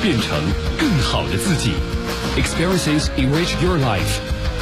变成更好的自己。Experiences enrich your life。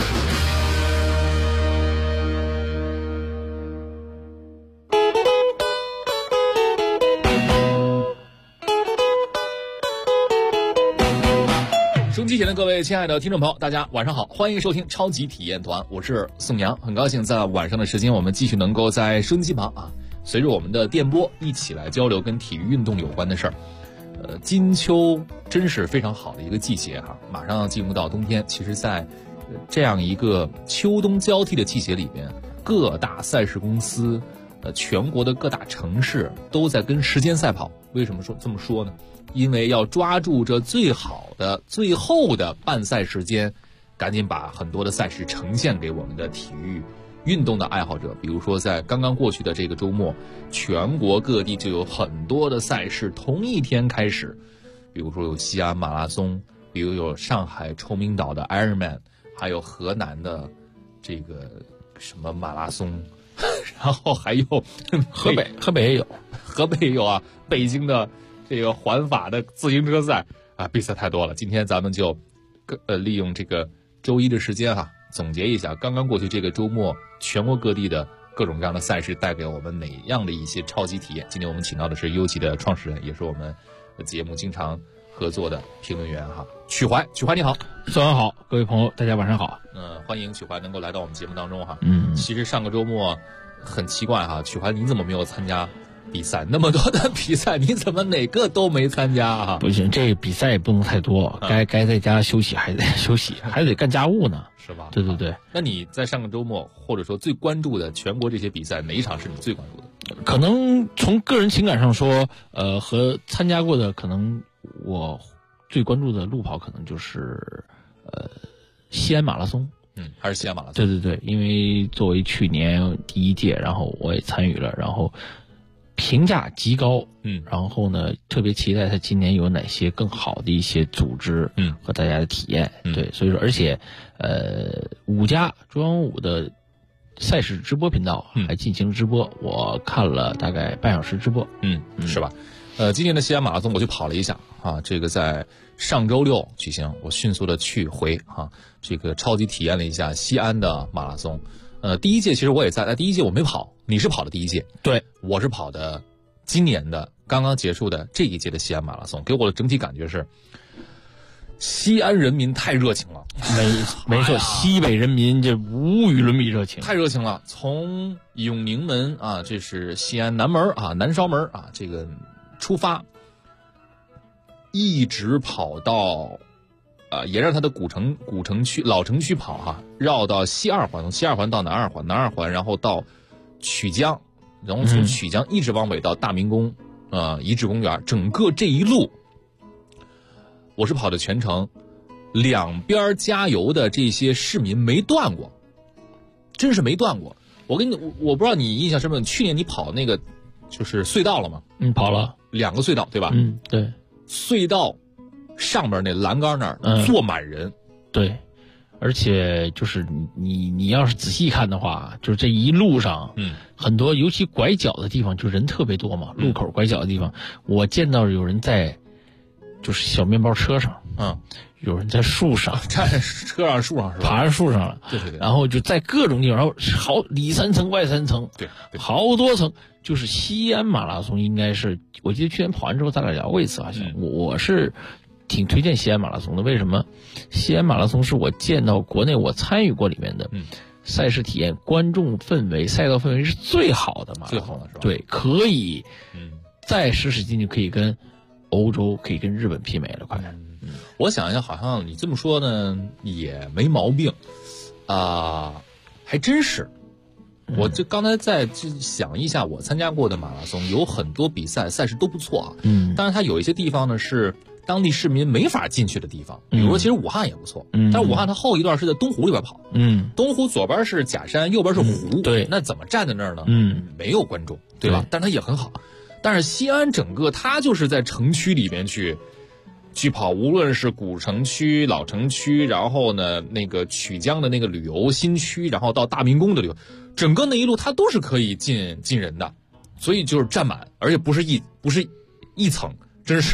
收音机前的各位亲爱的听众朋友，大家晚上好，欢迎收听超级体验团，我是宋阳，很高兴在晚上的时间，我们继续能够在收音机旁随着我们的电波一起来交流跟体育运动有关的事儿。金秋真是非常好的一个季节马上进入到冬天。其实在这样一个秋冬交替的季节里边，各大赛事公司全国的各大城市都在跟时间赛跑。为什么这么说呢？因为要抓住这最好的最后的办赛时间，赶紧把很多的赛事呈现给我们的体育运动的爱好者。比如说在刚刚过去的这个周末，全国各地就有很多的赛事同一天开始，比如说有西安马拉松，比如有上海崇明岛的 Ironman， 还有河南的这个什么马拉松，然后还有河北也有， 河北也有北京的这个环法的自行车赛比赛太多了。今天咱们就利用这个周一的时间总结一下刚刚过去这个周末全国各地的各种各样的赛事带给我们哪样的一些超级体验。今天我们请到的是优奇的创始人，也是我们节目经常合作的评论员曲怀。曲怀你好。 早上好，各位朋友大家晚上好。 欢迎曲怀能够来到我们节目当中其实上个周末很奇怪曲怀你怎么没有参加比赛？那么多的比赛你怎么哪个都没参加不行，这比赛也不能太多，该在家休息还得休息，还得干家务呢， 是吧？ 对对对。 那你在上个周末或者说最关注的全国这些比赛，哪一场是你最关注的？ 可能从个人情感上说和参加过的，可能我最关注的路跑可能就是西安马拉松。 还是西安马拉松。 对对对，因为作为去年第一届，然后我也参与了，然后评价极高，然后呢，特别期待他今年有哪些更好的一些组织，和大家的体验，对，所以说，而且，5家中央5的赛事直播频道还进行直播，我看了大概半小时直播， 是吧？今年的西安马拉松我去跑了一下这个在上周六举行，我迅速的去回这个超级体验了一下西安的马拉松。第一届其实我也在，第一届我没跑，你是跑的第一届， 对，我是跑的今年的刚刚结束的这一届的西安马拉松。给我的整体感觉是，西安人民太热情了， 没错，西北人民这无与伦比热情， 太热情了。从永宁门这是西安南门南稍门这个出发，一直跑到沿着它的古城区老城区跑绕到西二环，从西二环到南二环，南二环然后到曲江，然后从曲江一直往北到大明宫遗址公园。整个这一路我是跑的全程，两边加油的这些市民没断过，真是没断过。我不知道你印象深不深，去年你跑那个就是隧道了吗？ 跑了 2个隧道对吧？ 对， 隧道上面那栏杆那儿坐满人， 对，而且就是你要是仔细看的话，就是这一路上，很多尤其拐角的地方就人特别多嘛，路口拐角的地方，我见到有人在就是小面包车上，有人在树上， 站车上树上是吧？ 爬上树上了， 对， 然后就在各种地方，然后好里3层外3层， 对， 好多层。就是西安马拉松应该是，我记得去年跑完之后咱俩聊过一次，好像我是挺推荐西安马拉松的。为什么？西安马拉松是我见到国内我参与过里面的赛事体验、观众氛围、赛道氛围是最好的马拉松， 最好的是吧？ 对，可以再使使劲就可以跟欧洲、可以跟日本媲美了，快点。 我想一下，好像你这么说呢也没毛病还真是。我就刚才在想一下，我参加过的马拉松有很多比赛赛事都不错当然它有一些地方呢是当地市民没法进去的地方，比如说其实武汉也不错，但是武汉它后一段是在东湖里边跑，东湖左边是假山，右边是湖， 对， 那怎么站在那儿呢？没有观众，对吧？但它也很好。但是西安整个它就是在城区里面去跑，无论是古城区、老城区，然后呢那个曲江的那个旅游新区，然后到大明宫的旅游，整个那一路它都是可以进人的，所以就是站满，而且不是一层，真是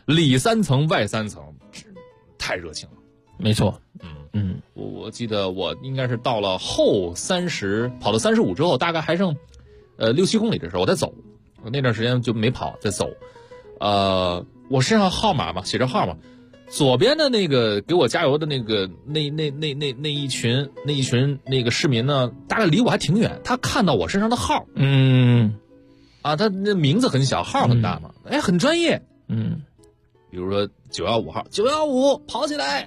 里3层外3层，太热情了。 没错， 我记得我应该是到了后30，跑到35之后，大概还剩6、7公里的时候，我在走，我那段时间就没跑，在走。我身上号码嘛，写着号码，左边的那个给我加油的那一群那个市民呢，大概离我还挺远，他看到我身上的号，他那名字很小，号很大嘛，很专业，比如说915号，915跑起来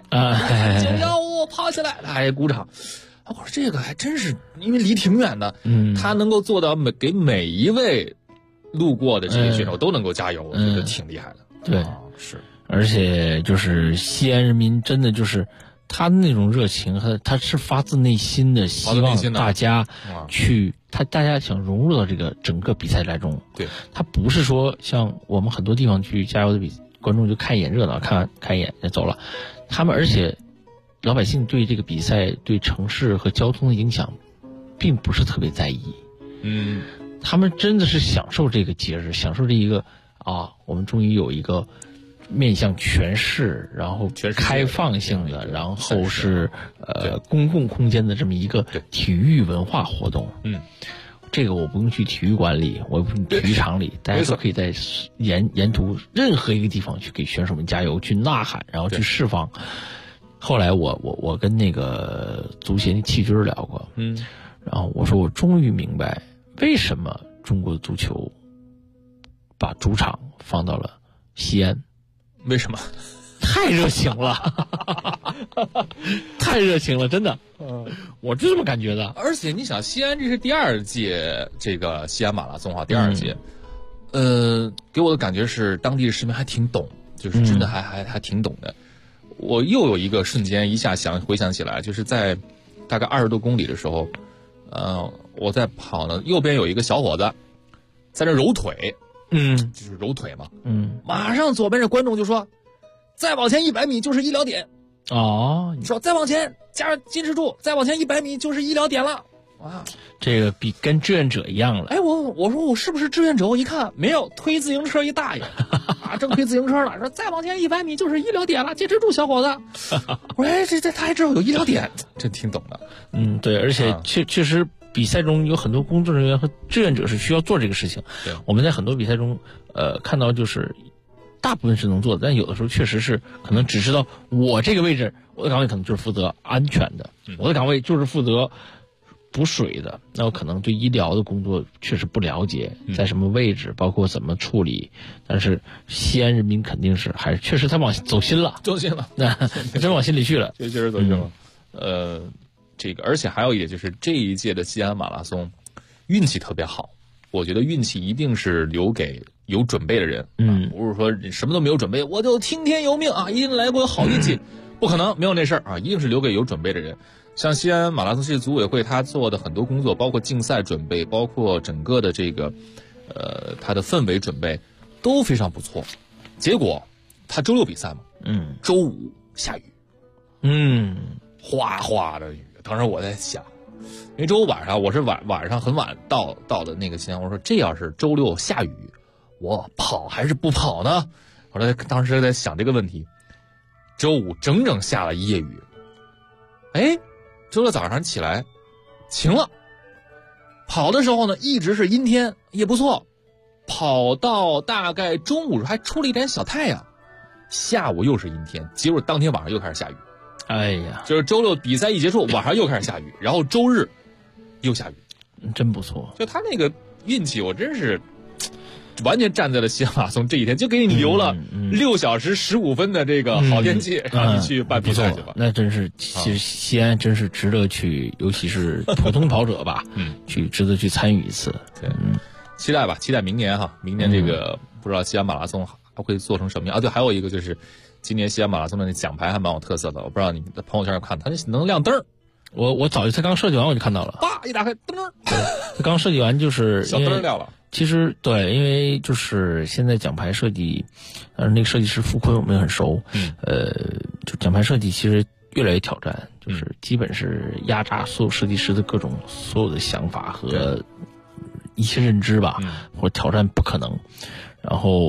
，915跑起来，他也鼓掌。我说这个还真是，因为离挺远的，他能够做到给每一位路过的这些选手都能够加油，我觉得挺厉害的。 对， 是，而且就是西安人民真的就是他那种热情和他是发自内心的希望大家去，大家想融入到这个整个比赛来中。 对， 他不是说像我们很多地方去加油的观众就看一眼热闹，看一眼就走了。他们而且老百姓对这个比赛对城市和交通的影响并不是特别在意。他们真的是享受这个节日，享受这一个我们终于有一个面向全市，然后开放性的，然后是公共空间的这么一个体育文化活动。这个我不用去体育馆里，我不用体育场里，大家都可以在沿途任何一个地方去给选手们加油，去呐喊，然后去释放。后来我跟那个足协那气军聊过，然后我说我终于明白为什么中国的足球把主场放到了西安。 为什么？ 太热情了，太热情了，真的，我就这么感觉的。 而且你想，西安这是第2届这个西安马拉松第2届，给我的感觉是当地的市民还挺懂，就是真的还挺懂的。我又有一个瞬间一下回想起来，就是在大概20多公里的时候，我在跑呢，右边有一个小伙子在那揉腿，就是揉腿嘛，马上左边这观众就说，再往前100米就是医疗点。你说再往前坚持住，再往前100米就是医疗点了。 这个比跟志愿者一样了。 我说我是不是志愿者？我一看没有，推自行车一大爷正推自行车了，说再往前100米就是医疗点了，坚持住，小伙子。我说这他还知道有医疗点，真挺懂的。 对，而且确实比赛中有很多工作人员和志愿者是需要做这个事情。我们在很多比赛中看到就是大部分是能做的，但有的时候确实是可能只知道我这个位置，我的岗位可能就是负责安全的，我的岗位就是负责补水的，那我可能对医疗的工作确实不了解，在什么位置，包括怎么处理。但是西安人民肯定是还是确实他走心了，那真往心里去了， 确实走心了。这个而且还有一点就是这一届的西安马拉松运气特别好，我觉得运气一定是留给有准备的人，不是说你什么都没有准备我就听天由命一定来过好运气，不可能，没有那事儿一定是留给有准备的人。像西安马拉松世界组委会他做的很多工作，包括竞赛准备，包括整个的这个他的氛围准备都非常不错。结果他周6比赛嘛，周5下雨，哗哗的雨。当时我在想，因为周5晚上我是晚上很晚到的那个西安，我说这要是周6下雨，我跑还是不跑呢？我当时在想这个问题。周5整整下了一夜雨，周6早上起来晴了，跑的时候呢一直是阴天，也不错，跑到大概中午还出了一点小太阳，下午又是阴天，结果当天晚上又开始下雨。就是周6比赛一结束，晚上又开始下雨，然后周日又下雨， 真不错。 就他那个运气，我真是完全站在了西安马拉松这一天，就给你留了6小时15分的这个好天气，让你去办比赛去吧。 那真是，其实西安真是值得去，尤其是普通跑者吧，值得去参与一次。 对，期待吧，期待明年明年这个不知道西安马拉松还会做成什么样对，还有一个就是今年西安马拉松的那奖牌还蛮有特色的，我不知道你的朋友圈看，它能亮灯。 我早就才刚设计完我就看到了， 一打开灯， 刚设计完就是小灯亮了。 其实对，因为就是现在奖牌设计，那个设计师付坤我们也很熟，就奖牌设计其实越来越挑战，就是基本是压榨所有设计师的所有的想法和一些认知吧，或者挑战不可能。然后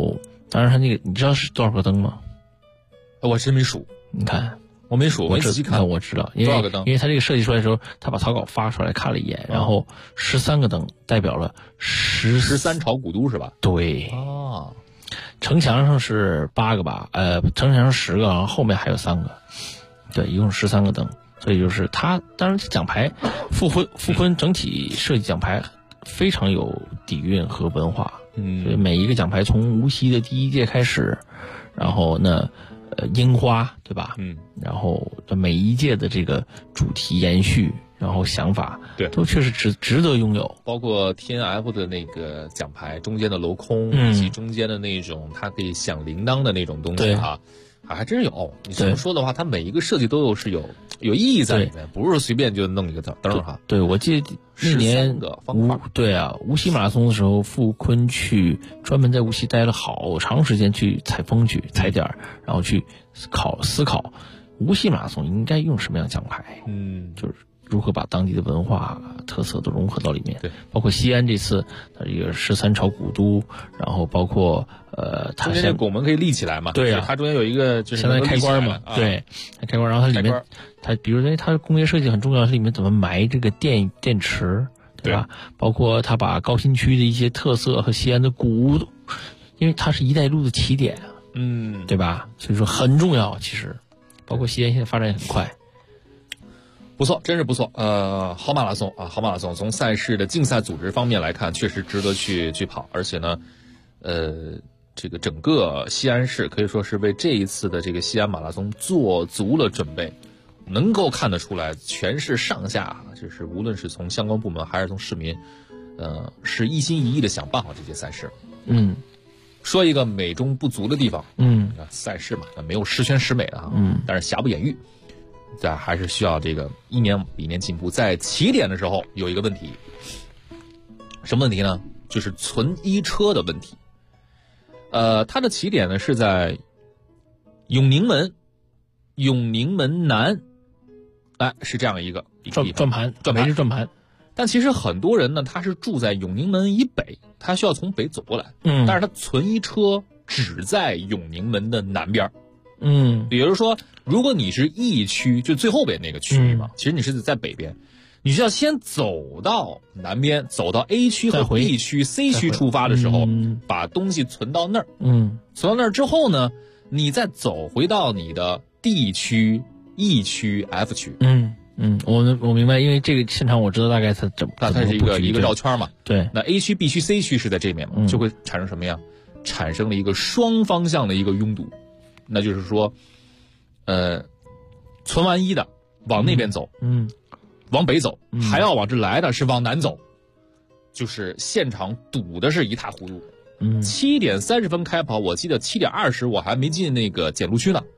当然，它那个你知道是多少个灯吗？ 我真没数， 你看。 我没数，没仔细看。 我知道， 多少个灯？ 因为他这个设计出来的时候，他把草稿发出来看了一眼，然后13个灯代表了 13朝古都是吧？ 对。 哦， 城墙上是8个吧？城墙上10个，然后后面还有3个，对，一共13个灯。所以就是它，当然奖牌，傅昆整体设计奖牌非常有底蕴和文化。所以每一个奖牌从无锡的第1届开始，然后呢。樱花对吧？然后每一届的这个主题延续，然后想法， 对， 都确实值得拥有。 包括 TNF 的那个奖牌中间的镂空，以及中间的那种它可以响铃铛的那种东西哈，还真有。你这么说的话，它每一个设计都是有意义在里面，不是随便就弄一个灯哈。 对，我记得那年无锡马拉松的时候，傅昆去专门在无锡待了好长时间去采风去踩点，然后去思考无锡马拉松应该用什么样的奖牌，就是如何把当地的文化特色都融合到里面。 对， 包括西安这次它这个13朝古都，然后包括它中间拱门可以立起来嘛？ 对啊， 它中间有一个就是相当于开关嘛，对，开关，然后它里面它比如说它工业设计很重要，它里面怎么埋这个电池，对吧？包括它把高新区的一些特色和西安的古物，因为它是一带一路的起点，对吧？所以说很重要，其实包括西安现在发展也很快。 不错，真是不错。好马拉松啊，好马拉松从赛事的竞赛组织方面来看，确实值得去跑。而且呢，这个整个西安市可以说是为这一次的这个西安马拉松做足了准备，能够看得出来，全市上下就是无论是从相关部门还是从市民，是一心一意的想办好这些赛事。说一个美中不足的地方，赛事嘛，没有十全十美的啊，但是瑕不掩瑜。但还是需要这个一年比一年进步。在起点的时候有一个问题，什么问题呢？就是存一车的问题。它的起点呢是在永宁门南，是这样一个转盘， 但其实很多人呢，他是住在永宁门以北，他需要从北走过来。但是他存一车只在永宁门的南边。比如说，如果你是 E 区，就最后边那个区域嘛，其实你是在北边，你需要先走到南边，走到 A 区和 B 区、C 区出发的时候，把东西存到那儿。存到那儿之后呢，你再走回到你的 D 区、E 区、F 区。 我明白，因为这个现场我知道大概它是一个绕圈嘛。 对， 那 A 区、B 区、C 区是在这面嘛，就会产生什么呀？产生了一个双方向的一个拥堵。那就是说，存完一的往那边走，往北走，还要往这来的是往南走，就是现场堵的是一塌糊涂。7点30分开跑，我记得7点20我还没进那个检录区呢。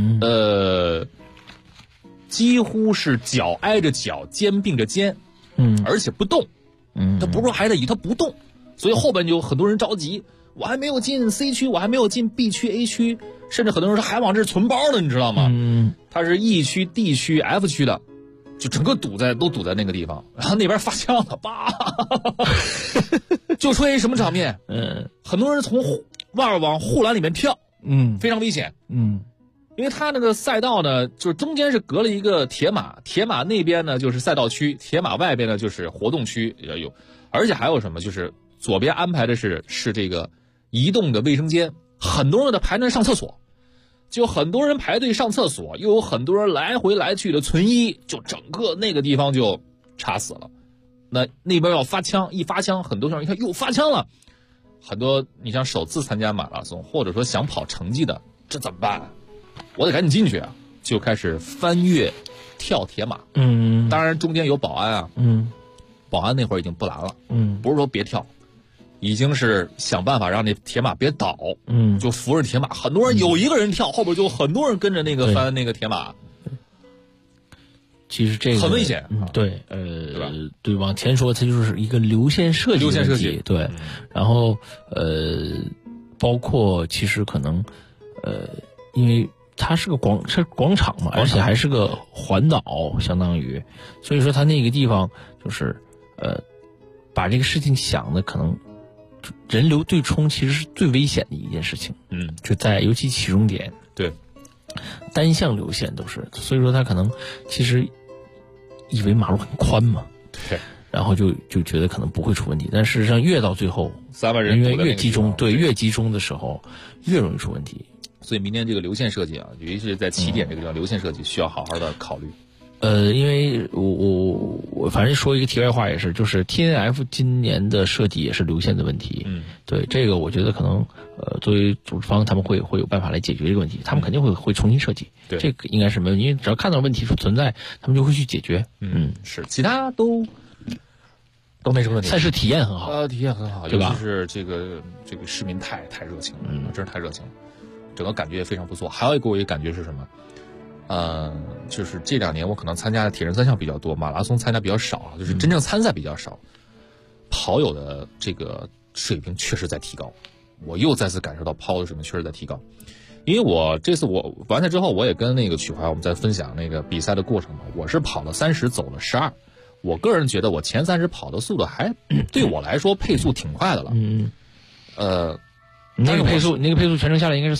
几乎是脚挨着脚，肩并着肩，而且不动。他不是说挨着椅，他不动，所以后边就很多人着急。我还没有进 C 区，我还没有进 B 区、A 区，甚至很多人说还往这存包呢，你知道吗？它是 E 区、D 区、F 区的，就整个堵在那个地方，然后那边发枪了，叭，就出现一什么场面？很多人从外边往护栏里面跳，非常危险，因为它那个赛道呢，就是中间是隔了一个铁马，铁马那边呢就是赛道区，铁马外边呢就是活动区，有，而且还有什么，就是左边安排的是这个移动的卫生间，很多人在排队上厕所，就很多人排队上厕所，又有很多人来回来去的存一，就整个那个地方就插死了。那边要发枪，一发枪，很多人一看又发枪了，很多你像首次参加马拉松或者说想跑成绩的，这怎么办？我得赶紧进去啊！就开始翻越跳铁马。当然中间有保安啊。保安那会儿已经不拦了。不是说别跳，已经是想办法让那铁马别倒。就扶着铁马，很多人有一个人跳，后边就很多人跟着那个翻那个铁马。 其实这个很危险。 对，对，往前说，它就是一个流线设计问题。对，然后包括其实可能因为它是个广场嘛，而且还是个环岛，相当于，所以说它那个地方就是把这个事情想的可能人流对冲其实是最危险的一件事情。就在尤其起终点， 对， 单向流线都是，所以说他可能其实以为马路很宽嘛， 对， 然后就觉得可能不会出问题，但事实上越到最后 3万人越集中，对，越集中的时候越容易出问题。 所以明年这个流线设计啊，尤其是在起点这个地方，流线设计需要好好的考虑。 因为我反正说一个题外话也是，就是 TNF 今年的设计也是流线的问题。对，这个我觉得可能作为组织方他们会有办法来解决这个问题，他们肯定会重新设计。 对， 这个应该是没问题，因为只要看到问题存在，他们就会去解决。 是，其他都没什么问题。 赛事体验很好， 体验很好， 对吧？ 尤其是这个市民太热情了，真是太热情了，整个感觉也非常不错。还有给我一个感觉是什么？就是这2年我可能参加的铁人3项比较多，马拉松参加比较少，就是真正参赛比较少。跑友的这个水平确实在提高，我又再次感受到跑友的水平确实在提高。因为我这次我完赛之后，我也跟那个曲怀我们在分享那个比赛的过程嘛，我是跑了30，走了12。我个人觉得我前30跑的速度还对我来说配速挺快的了。 那个配速全程下来应该是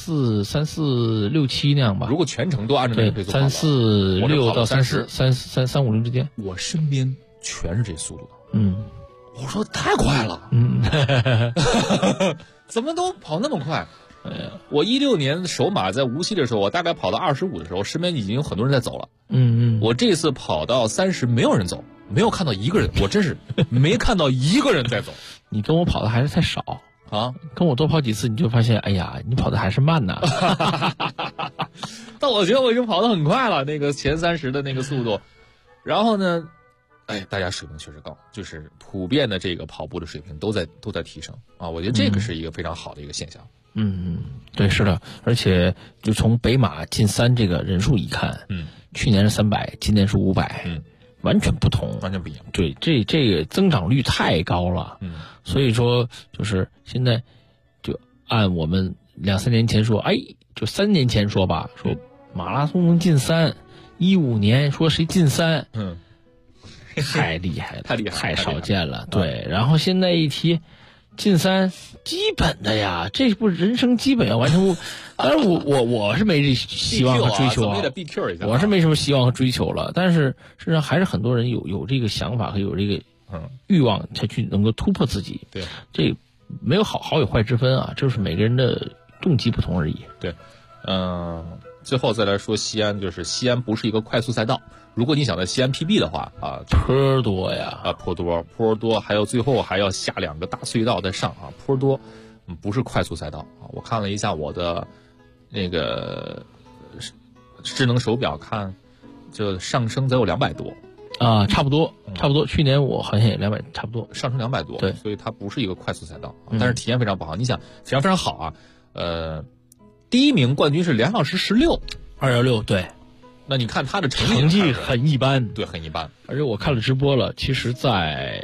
34.36.7那样吧？ 如果全程都按照那个配速跑 ，346到350之间。 我身边全是这速度的。我说太快了。怎么都跑那么快？我16年首马在无锡的时候，我大概跑到25的时候，身边已经有很多人在走了。我这次跑到30，没有人走，没有看到一个人，我真是没看到一个人在走。 你跟我跑的还是太少。跟我多跑几次，你就发现，哎呀，你跑的还是慢呐。 但我觉得我已经跑得很快了，那个前30的那个速度。然后呢，大家水平确实高，就是普遍的这个跑步的水平都在提升啊。我觉得这个是一个非常好的一个现象。 对，是的，而且就从北马进3这个人数一看，去年是300，今年是500，完全不同， 完全不一样。 对，这个增长率太高了。所以说就是现在就按我们2-3年前说，就3年前说吧，说马拉松能进3，15年说谁进3，太厉害了，太少见了。对，然后现在一提进3，基本的呀，这不人生基本要完成。当然我是没这希望和追求啊，我是没什么希望和追求了。但是实际上还是很多人有这个想法和有这个欲望才去能够突破自己。 对， 这没有好与坏之分啊，就是每个人的动机不同而已。 对，最后再来说西安，就是西安不是一个快速赛道。如果你想在西安 PB 的话坡多呀， 坡多，还有最后还要下2个大隧道再上啊，坡多，不是快速赛道啊。我看了一下我的那个智能手表，看就上升得有200多。 差不多。去年我好像也200，差不多上升200多。 对， 所以它不是一个快速赛道，但是体验非常不好。你想体验非常好啊，第1名冠军是2小时16 ，216，对。 那你看他的成绩很一般， 对，很一般。 而且我看了直播了，其实在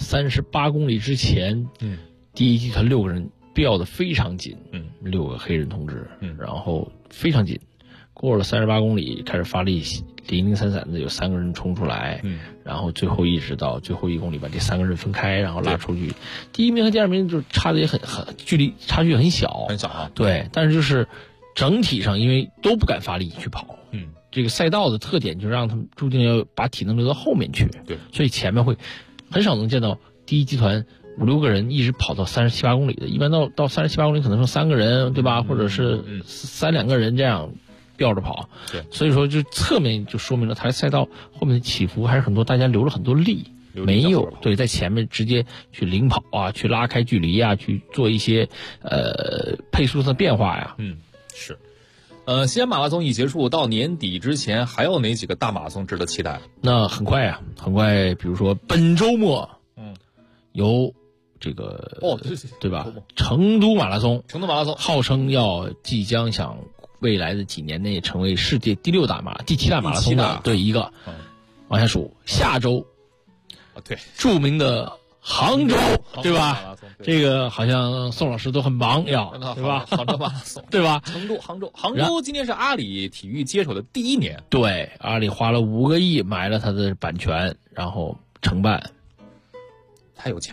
38公里之前，第一集团6个人飙得非常紧，6个黑人同志，然后非常紧。过了38公里开始发力，零零散散的有3个人冲出来，然后最后一直到最后1公里把这3个人分开，然后拉出去。第1名和第2名就差的也很距离差距很小，对，但是就是整体上因为都不敢发力去跑，这个赛道的特点就让他们注定要把体能留到后面去， 对， 所以前面会很少能见到第一集团5-6个人一直跑到37-8公里的，一般到37-8公里可能剩3个人，对吧？或者是3-2个人这样吊着跑， 对， 所以说就侧面就说明了它赛道后面的起伏还是很多，大家留了很多力，没有对在前面直接去领跑啊，去拉开距离啊，去做一些配速的变化呀， 是。西安马拉松已结束，到年底之前还有哪几个大马拉松值得期待？ 那很快，比如说本周末，有这个对吧？成都马拉松，号称即将想未来的几年内成为世界第7大马拉松的对一个，往下数，下周， 对， 著名的杭州，对吧？这个好像宋老师都很忙对吧？ 杭州马拉松， 对吧？ 杭州今年是阿里体育接手的第1年， 对，阿里花了5个亿买了他的版权，然后承办， 太有钱了。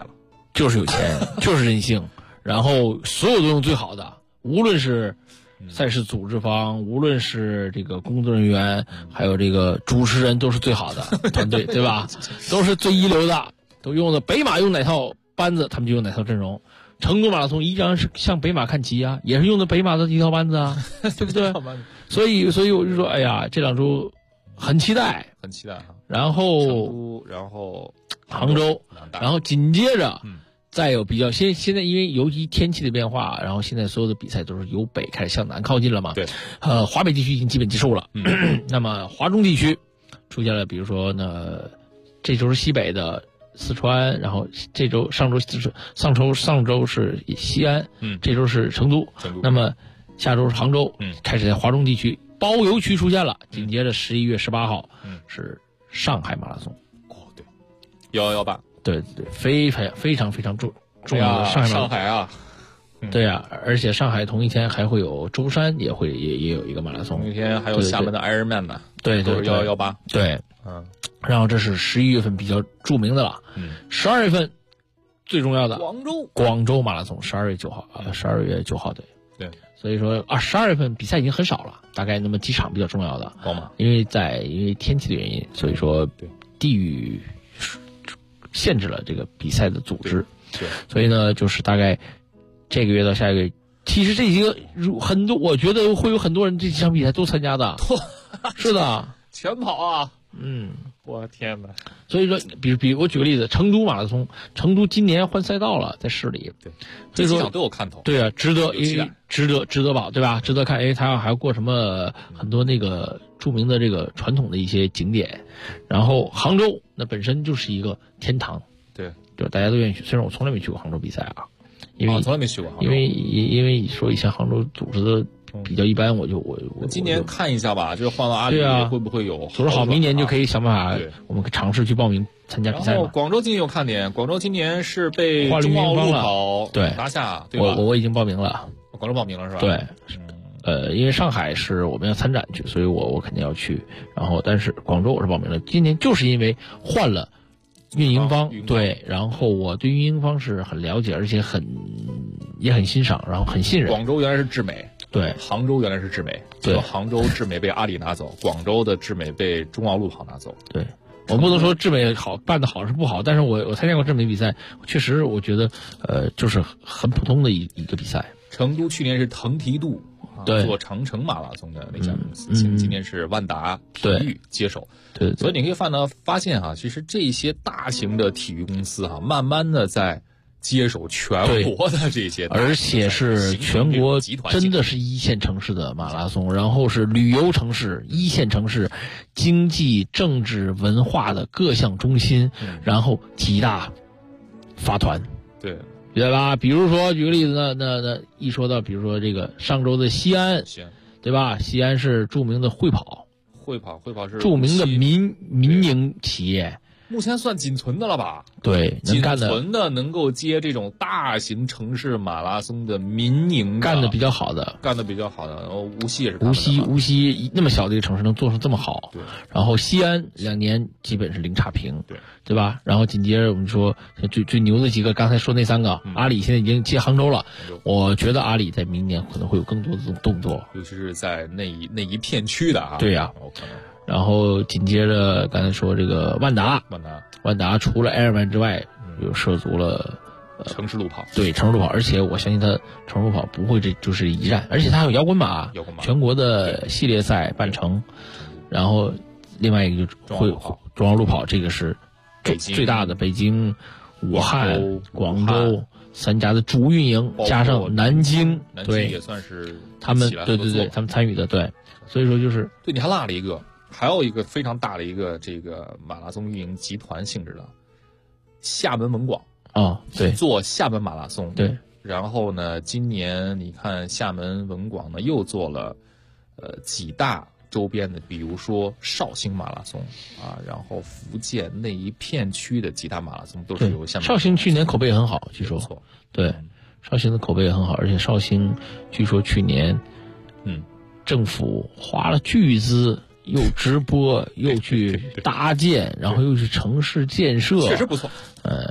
就是有钱，就是任性，然后所有都用最好的，无论是赛事组织方，无论是这个工作人员，还有这个主持人，都是最好的团队，对吧？都是最一流的，都用的北马用哪套班子，他们就用哪套阵容。成都马拉松依然是向北马看齐啊，也是用的北马的一套班子啊，对不对？所以我就说，哎呀，这2周很期待， 很期待哈。 然后成都，然后杭州，然后紧接着，再有比较现在因为由于天气的变化，然后现在所有的比赛都是由北开始向南靠近了嘛。 对， 华北地区已经基本结束了，那么华中地区出现了，比如说呢，这周是西北的四川，然后上周是西安，这周是成都，那么下周是杭州，开始在华中地区包邮区出现了，紧接着11月18号，是上海马拉松。 哦，对，1118， 对，非常重要的上海啊， 对啊，而且上海同一天还会有舟山也有一个马拉松， 同一天还有厦门的 Ironman 呢， 对 ，1118， 对，然后这是11月份比较著名的了，12月份最重要的广州马拉松，12月9号，对，所以说12月份比赛已经很少了，大概那么几场比较重要的，因为天气的原因，所以说地域限制了这个比赛的组织，所以呢，就是大概这个月到下一个月，其实这几个很多，我觉得会有很多人这几场比赛都参加的，是的， 全跑啊，我天哪！ 所以说，比我举个例子，成都马拉松，成都今年换赛道了，在市里， 对， 所以说这场都有看头， 对啊，值得跑，对吧？值得看，他还要过什么很多那个著名的这个传统的一些景点，然后杭州那本身就是一个天堂， 对， 大家都愿意去，虽然我从来没去过杭州比赛啊，因为从来没去过杭州， 因为说以前杭州组织的比较一般，我今年看一下吧，就是换了阿里会不会有组织好，明年就可以想办法，我们尝试去报名参加比赛。 然后广州今年有看点，广州今年是被中奥路跑拿下，对吧？ 我已经报名了， 广州报名了是吧？ 对，因为上海是我们要参展去，所以我肯定要去。然后，但是广州我是报名了。今年就是因为换了运营方，对，然后我对运营方是很了解，而且也很欣赏，然后很信任。 广州原来是智美。 对， 杭州原来是智美，对，杭州智美被阿里拿走，广州的智美被中奥路跑拿走。 对，我不能说智美办的好是不好，但是我参加过智美比赛，确实我觉得就是很普通的一个比赛。 成都去年是腾蹄度做长城马拉松的那家公司，今年是万达体育接手。 对， 所以你可以发现其实这些大型的体育公司慢慢的在接手全国的这些， 而且是全国真的是一线城市的马拉松，然后是旅游城市、一线城市、经济、政治、文化的各项中心，然后几大法团，对吧？比如说举个例子，那一说到比如说这个上周的西安，对吧？西安是著名的会跑是著名的民营企业。 目前算仅存的了吧？ 对， 仅存的能够接这种大型城市马拉松的民营干的比较好的， 无锡也是无锡那么小的一个城市能做成这么好， 对。 然后西安2年基本是零差评，对吧？然后紧接着我们说最牛的几个，刚才说那3个，阿里现在已经接杭州了，我觉得阿里在明年可能会有更多的这种动作， 尤其是在那一片区的对呀，然后紧接着刚才说这个万达除了 Ironman 之外，又涉足了城市路跑， 对，城市路跑，而且我相信它城市路跑不会就是一站，而且它还有摇滚马，全国的系列赛半程，然后另外一个就会中奥路跑，这个是最大的北京、武汉、广州3家的主运营，加上南京对也算是他们对他们参与的，对，所以说就是对你还落了一个。还有一个非常大的一个这个马拉松运营集团性质的厦门文广对， 做厦门马拉松， 对。 然后呢，今年你看厦门文广呢又做了几大周边的，比如说绍兴马拉松然后福建那一片区的几大马拉松都是由厦门。 绍兴去年口碑也很好，据说对，绍兴的口碑也很好，而且绍兴据说去年政府花了巨资。又直播，又去搭建，然后又是城市建设， 确实不错。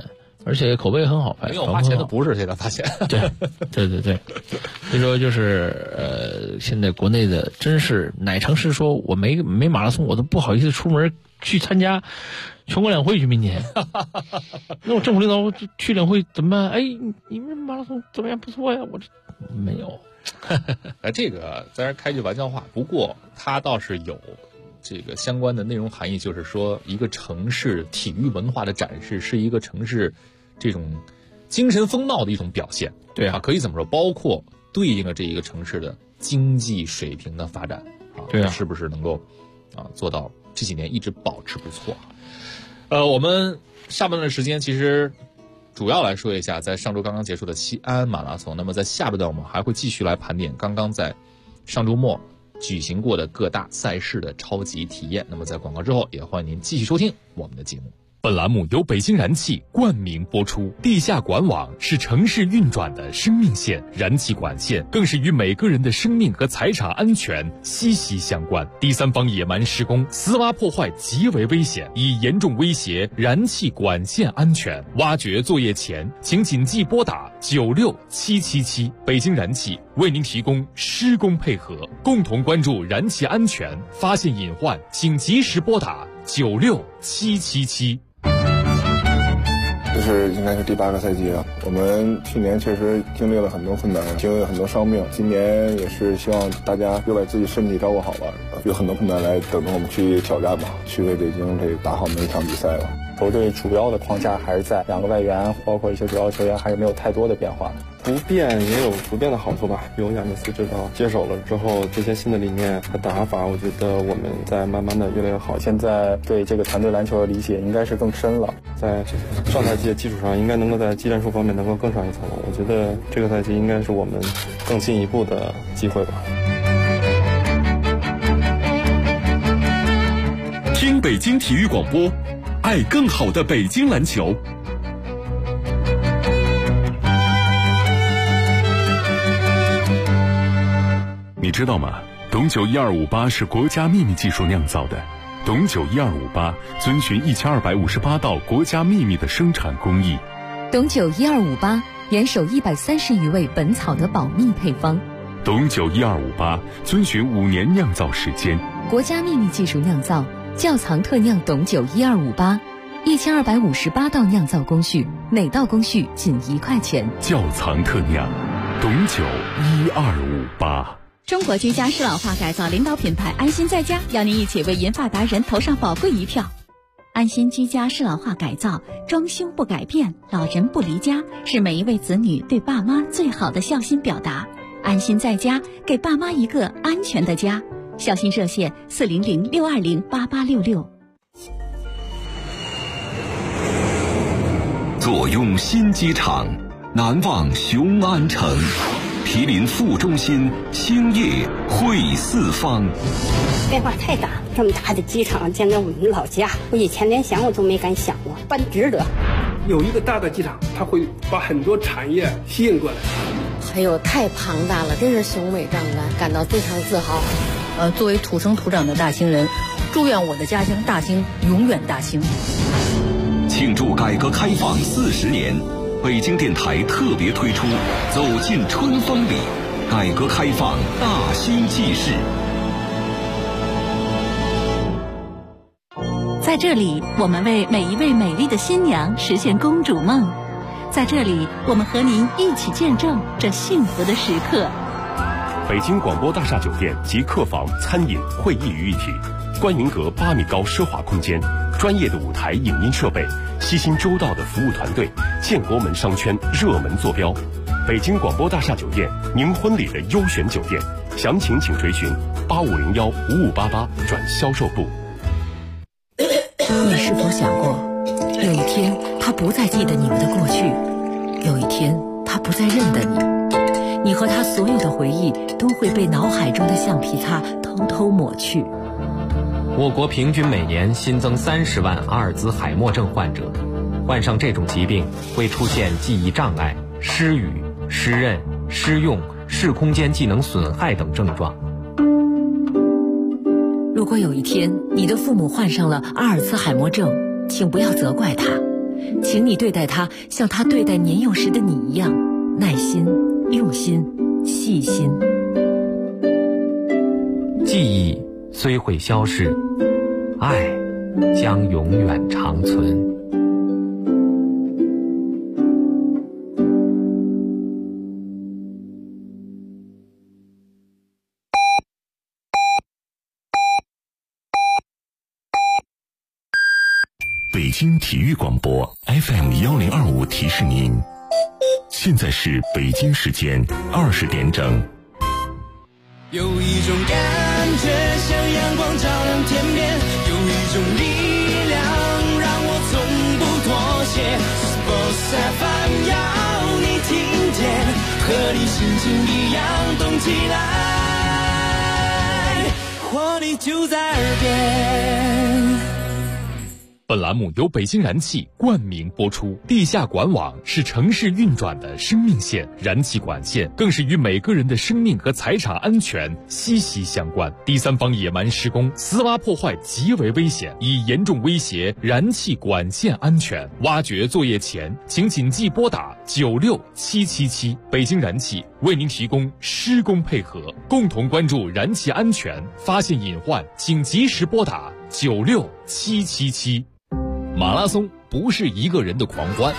而且口碑很好， 没有花钱的不是，现在发现。 对，所以说就是现在国内的真是哪城市说我没马拉松，我都不好意思出门去参加全国两会去。明年，那我政府领导去两会怎么办？哎，你们马拉松怎么样？不错呀，我这没有。 这个当然开句玩笑话，不过它倒是有这个相关的内容含义，就是说一个城市体育文化的展示是一个城市这种精神风貌的一种表现。 对啊， 可以怎么说？包括对应了这一个城市的经济水平的发展啊， 对啊， 是不是能够做到这几年一直保持不错？我们下半段时间其实主要来说一下，在上周刚刚结束的西安马拉松。那么在下半段我们还会继续来盘点刚刚在上周末举行过的各大赛事的超级体验。那么在广告之后，也欢迎您继续收听我们的节目。 本栏目由北京燃气冠名播出。地下管网是城市运转的生命线，燃气管线更是与每个人的生命和财产安全息息相关。第三方野蛮施工、私挖破坏极为危险，已严重威胁燃气管线安全。挖掘作业前，请谨记拨打96777。北京燃气为您提供施工配合，共同关注燃气安全，发现隐患请及时拨打96777。 这是应该是第8个赛季了。我们去年确实经历了很多困难，经历了很多伤病。今年也是希望大家又把自己身体照顾好了，有很多困难来等着我们去挑战吧，去为北京这打好每一场比赛吧。 球队主要的框架还是在2个外援，包括一些主要球员还是没有太多的变化。 不变也有不变的好处吧。有亚尼斯指导接手了之后，这些新的理念和打法，我觉得我们在慢慢的越来越好。 现在对这个团队篮球的理解应该是更深了， 在上赛季的基础上，应该能够在技战术方面能够更上一层楼。我觉得这个赛季应该是我们更进一步的机会吧。 听北京体育广播，爱更好的北京篮球。你知道吗？董酒1258是国家秘密技术酿造的。董酒1258遵循1258道国家秘密的生产工艺。 董酒1258严守130余味本草的保密配方。 董酒1258遵循5年酿造时间。 国家秘密技术酿造，窖藏特酿董酒1258，1258道酿造工序，每道工序仅1块钱。 窖藏特酿，董酒1258。 中国居家适老化改造领导品牌安心在家，邀您一起为银发达人投上宝贵一票。安心居家适老化改造，装修不改变，老人不离家，是每一位子女对爸妈最好的孝心表达。安心在家，给爸妈一个安全的家。孝心热线400-620-8866。 坐拥新机场，难忘雄安城。毗邻副中心，兴业汇四方。 变化太大了，这么大的机场建在我们老家，我以前连想我都没敢想过，办值得。 有一个大的机场，它会把很多产业吸引过来。 还有太庞大了，真是雄伟壮观，感到非常自豪。 作为土生土长的大兴人，祝愿我的家乡大兴永远大兴。 庆祝改革开放40年。北京电台特别推出《走进春风里》，改革开放大兴纪事。 在这里，我们为每一位美丽的新娘实现公主梦。在这里，我们和您一起见证这幸福的时刻。 北京广播大厦酒店集客房、餐饮、会议于一体，观云阁8米高奢华空间，专业的舞台影音设备，悉心周到的服务团队，建国门商圈热门坐标。北京广播大厦酒店，您婚礼的优选酒店，详情请垂询8501-5588转销售部。 你是否想过，有一天他不再记得你们的过去，有一天他不再认得你，你和他所有的回忆都会被脑海中的橡皮擦偷偷抹去。 我国平均每年新增30万阿尔兹海默症患者，患上这种疾病会出现记忆障碍、失语、失认、失用、视空间技能损害等症状。 如果有一天你的父母患上了阿尔兹海默症，请不要责怪他， 请你对待他像他对待年幼时的你一样，耐心、用心、细心。 记忆虽会消逝，爱将永远长存。 北京体育广播 FM1025提示您，现在是北京时间20点整。 有一种感觉像阳光照亮天边，有一种力量让我从不妥协。Sports FM 要你听见，和你心情一样动起来，活力就在耳边。 本栏目由北京燃气冠名播出。地下管网是城市运转的生命线，燃气管线更是与每个人的生命和财产安全息息相关。第三方野蛮施工、私挖破坏极为危险，已严重威胁燃气管线安全。挖掘作业前，请谨记拨打96777。北京燃气为您提供施工配合，共同关注燃气安全，发现隐患请及时拨打96777。马拉松不是一个人的狂欢，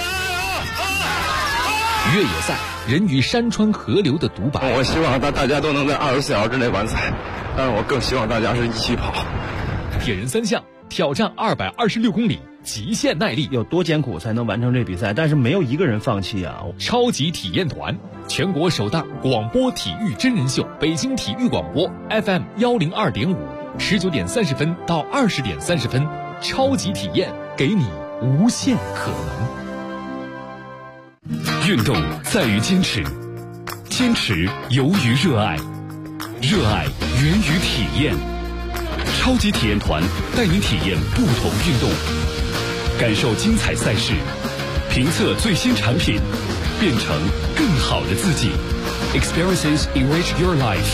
越野赛人与山川河流的独白。 我希望大家都能在24小时之内完赛，但是我更希望大家是一起跑。 铁人三项挑战226公里极限耐力， 有多艰苦才能完成这比赛？但是没有一个人放弃啊！ 超级体验团，全国首档广播体育真人秀，北京体育广播 FM102.5，19点30分到20点30分。超级体验，给你无限可能。 运动在于坚持，坚持由于热爱，热爱源于体验。超级体验团带你体验不同运动，感受精彩赛事，评测最新产品，变成更好的自己。Experiences enrich your life。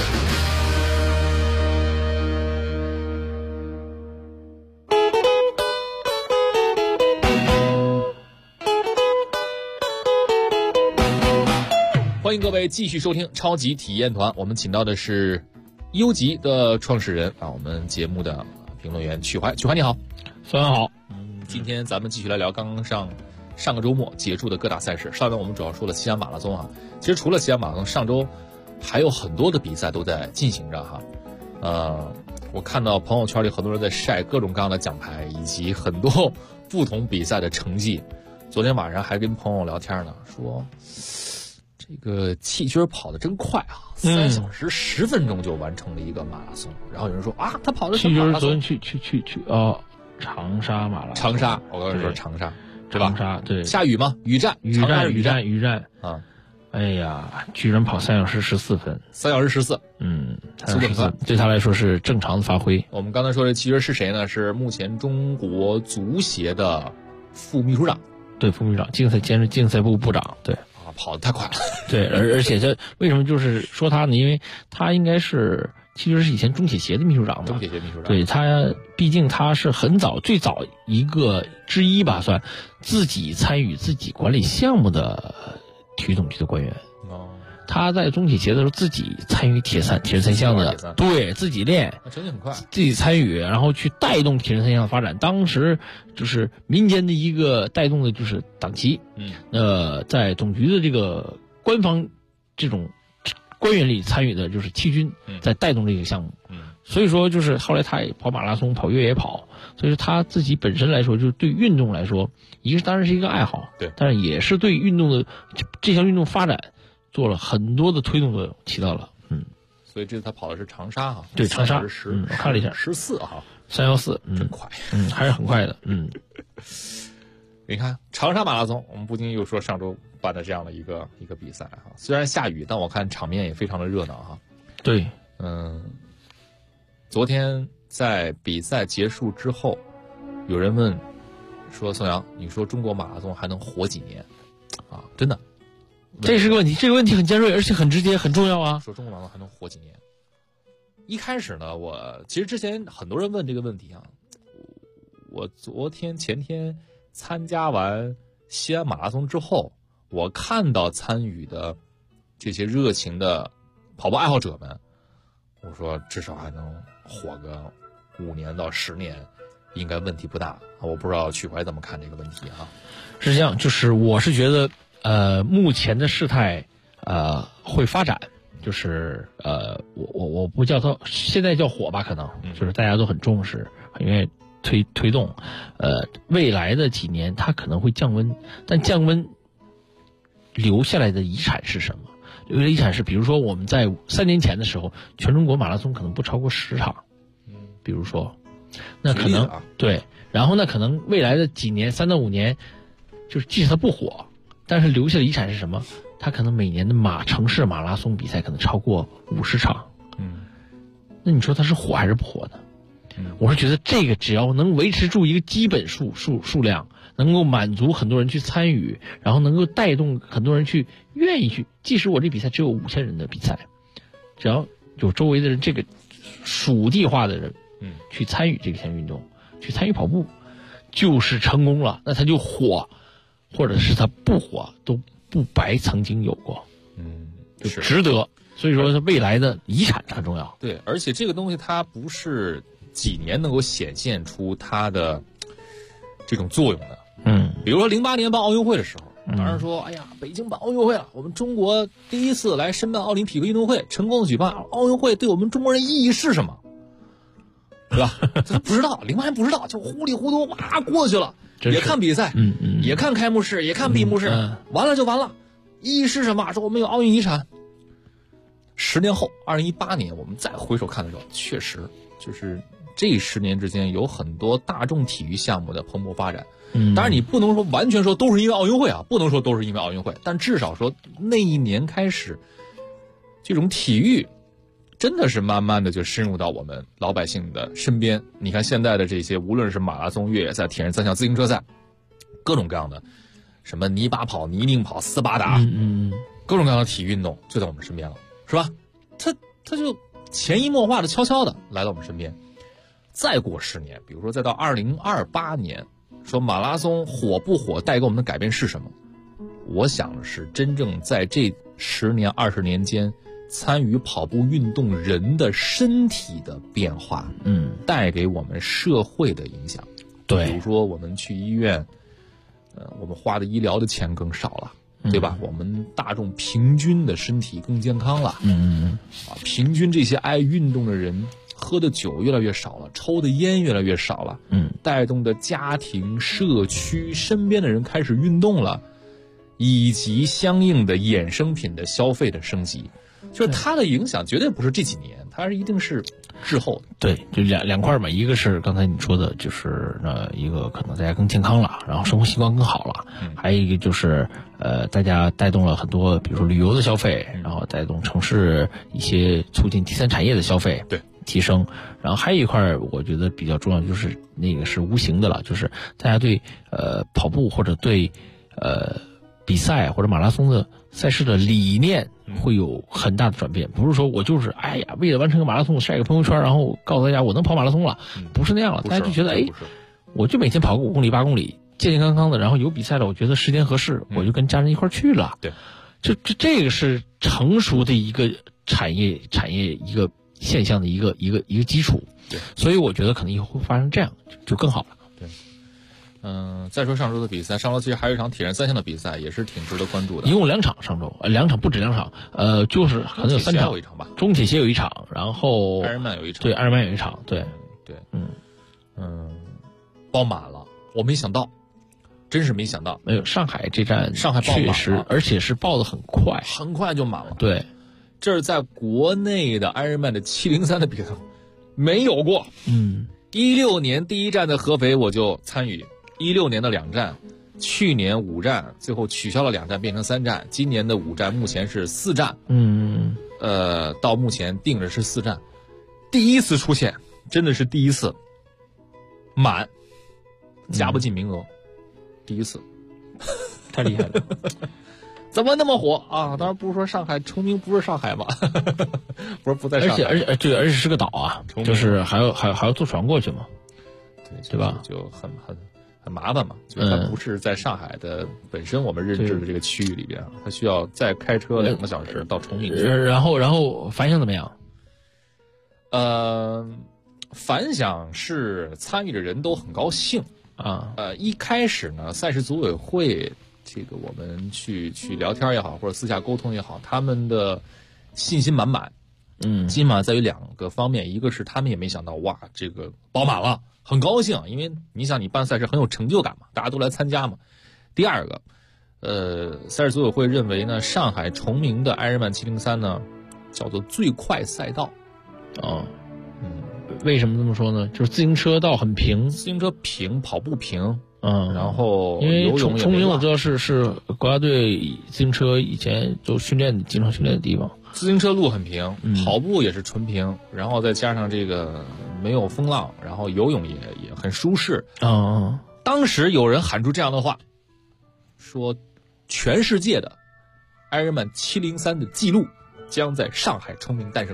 欢迎各位继续收听超级体验团，我们请到的是优极的创始人我们节目的评论员曲怀。曲怀你好。 孙安好。 今天咱们继续来聊刚刚上个周末结束的各大赛事。上面我们主要说了西安马拉松其实除了西安马拉松，上周还有很多的比赛都在进行着我看到朋友圈里很多人在晒各种各样的奖牌以及很多不同比赛的成绩。昨天晚上还跟朋友聊天呢，说这个季军跑得真快3小时10分钟就完成了一个马拉松。然后有人说他跑的是马拉松。 昨天去长沙马拉松。 长沙，我刚才说长沙，对吧？ 长沙对。 下雨吗？雨战啊！哎呀，居然跑3小时14分 ，3小时14， 速度很快，对他来说是正常的发挥。 我们刚才说的其实是谁呢？是目前中国足协的副秘书长。 对，副秘书长，兼任竞赛部部长。对。 跑得太快了。 对，而且这为什么就是说他呢？因为他应该是其实是以前中铁协的秘书长嘛。 中铁协秘书长。 对，他毕竟他是最早一个之一吧，算自己参与自己管理项目的体育总局的官员。他在中铁协的时候自己参与铁人三项的，对自己练， 成绩很快， 自己参与，然后去带动铁人三项的发展。当时就是民间的一个带动的就是党旗，在总局的这个官方这种官员里参与的就是七军，在带动这个项目。所以说就是后来他也跑马拉松，跑越野跑，所以说他自己本身来说，就是对运动来说，一个当然是一个爱好， 对， 但是也是对运动的这项运动发展做了很多的推动作用，起到了。 所以这次他跑的是长沙对，长沙我看了一下 14 314， 真快， 还是很快的。 你看长沙马拉松，我们不禁又说上周办的这样的一个比赛虽然下雨，但我看场面也非常的热闹对， 昨天在比赛结束之后，有人问说：“宋阳，你说中国马拉松还能活几年？”真的。 这是个问题，这个问题很尖锐，而且很直接，很重要说中国马拉松还能活几年？一开始呢，其实之前很多人问这个问题我昨天前天参加完西安马拉松之后，我看到参与的这些热情的跑步爱好者们，我说至少还能火个5年到10年，应该问题不大。我不知道曲怀怎么看这个问题啊？ 是这样，就是我是觉得，目前的事态，会发展。就是我不叫它现在叫火吧，可能就是大家都很重视，很愿意推动。未来的几年它可能会降温，但降温留下来的遗产是什么？留下来的遗产是，比如说我们在3年前的时候，全中国马拉松可能不超过10场，比如说，那可能对，然后呢，可能未来的几年3到5年，就是即使它不火，但是留下的遗产是什么？他可能每年的城市马拉松比赛可能超过50场，那你说他是火还是不火呢？我是觉得这个只要能维持住一个基本数量，能够满足很多人去参与，然后能够带动很多人去愿意去，即使我这比赛只有5000人的比赛，只要有周围的人这个属地化的人，去参与这项运动，去参与跑步，就是成功了，那他就火，或者是他不火都不白曾经有过，就值得。所以说，未来的遗产很重要。 对，而且这个东西它不是几年能够显现出它的这种作用的。比如说08年办奥运会的时候，当然说，哎呀，北京办奥运会了，我们中国第一次来申办奥林匹克运动会，成功的举办奥运会，对我们中国人意义是什么？对吧？他不知道，08年不知道，就糊里糊涂哇过去了。也看比赛，也看开幕式，也看闭幕式，完了就完了。意义是什么？说我们有奥运遗产。10年后，2018年，我们再回首看的时候，确实就是这10年之间有很多大众体育项目的蓬勃发展。当然，你不能说完全说都是因为奥运会啊，不能说都是因为奥运会，但至少说那一年开始，这种体育真的是慢慢的就深入到我们老百姓的身边。你看现在的这些，无论是马拉松、越野赛、铁人3项、自行车赛，各种各样的，什么泥巴跑、泥泞跑、斯巴达，各种各样的体育运动就在我们身边了，是吧？它就潜移默化的、悄悄的来到我们身边。再过10年，比如说再到2028年，说马拉松火不火，带给我们的改变是什么？我想的是真正在这10年、20年间，参与跑步运动人的身体的变化，带给我们社会的影响。 对， 比如说我们去医院，我们花的医疗的钱更少了，对吧？我们大众平均的身体更健康了，平均这些爱运动的人喝的酒越来越少了，抽的烟越来越少了，带动的家庭、社区、身边的人开始运动了，以及相应的衍生品的消费的升级。就是它的影响绝对不是这几年，它是一定是滞后的。 对，就两块嘛，一个是刚才你说的，就是一个可能大家更健康了，然后生活习惯更好了，还有一个就是大家带动了很多，比如说旅游的消费，然后带动城市一些促进第三产业的消费， 对， 提升。然后还有一块我觉得比较重要，就是那个是无形的了，就是大家对跑步或者对比赛或者马拉松的赛事的理念会有很大的转变。不是说我就是哎呀为了完成个马拉松我晒个朋友圈，然后告诉大家我能跑马拉松了，不是那样了。大家就觉得我就每天跑个5公里8公里，健健康康的，然后有比赛了，我觉得时间合适，我就跟家人一块去了。 对， 这个是成熟的一个产业一个现象的一个基础。 对， 所以我觉得可能以后会发生这样就更好了。 对。再说上周的比赛，上周其实还有一场铁人3项的比赛，也是挺值得关注的。 一共2场，上周2场不止2场，就是可能有3场， 有一场吧， 中铁协有一场，然后爱尔曼有一场， 对，爱尔曼有一场，对， 爆满了，我没想到，真是没想到。 没有，上海这站上海爆满了， 确实，而且是爆得很快， 很快就满了。 对， 这是在国内的爱尔曼的703的比赛没有过。16年第一站的合肥我就参与。16年的2站，去年5站，最后取消了2站变成3站，今年的5站目前是4站，到目前定的是4站，第一次出现，真的是第一次满，加不进名额，第一次， 太厉害了， 怎么那么火啊？当然不是说上海崇明不是上海嘛，不在上海， 而且是个岛啊，就是还要坐船过去嘛。 对吧？ 就很很麻烦嘛，就是它不是在上海的本身我们认知的这个区域里边，它需要再开车2个小时到崇明去。 然后反响怎么样？ 反响是参与的人都很高兴啊。 一开始呢，赛事组委会这个我们去聊天也好，或者私下沟通也好，他们的信心满满。信心满在于2个方面，一个是他们也没想到，哇，这个爆满了，很高兴，因为你想你办赛事很有成就感嘛，大家都来参加嘛。第二个，赛事组委会认为呢，上海崇明的艾日曼703呢，叫做最快赛道。 为什么这么说呢？就是自行车道很平， 自行车平，跑步平，然后因为游泳也崇明我知道是国家队自行车以前都经常训练的地方。 自行车路很平，跑步也是纯平，然后再加上这个没有风浪，然后游泳也很舒适。当时有人喊出这样的话，说全世界的艾日曼703的记录将在上海崇明诞生。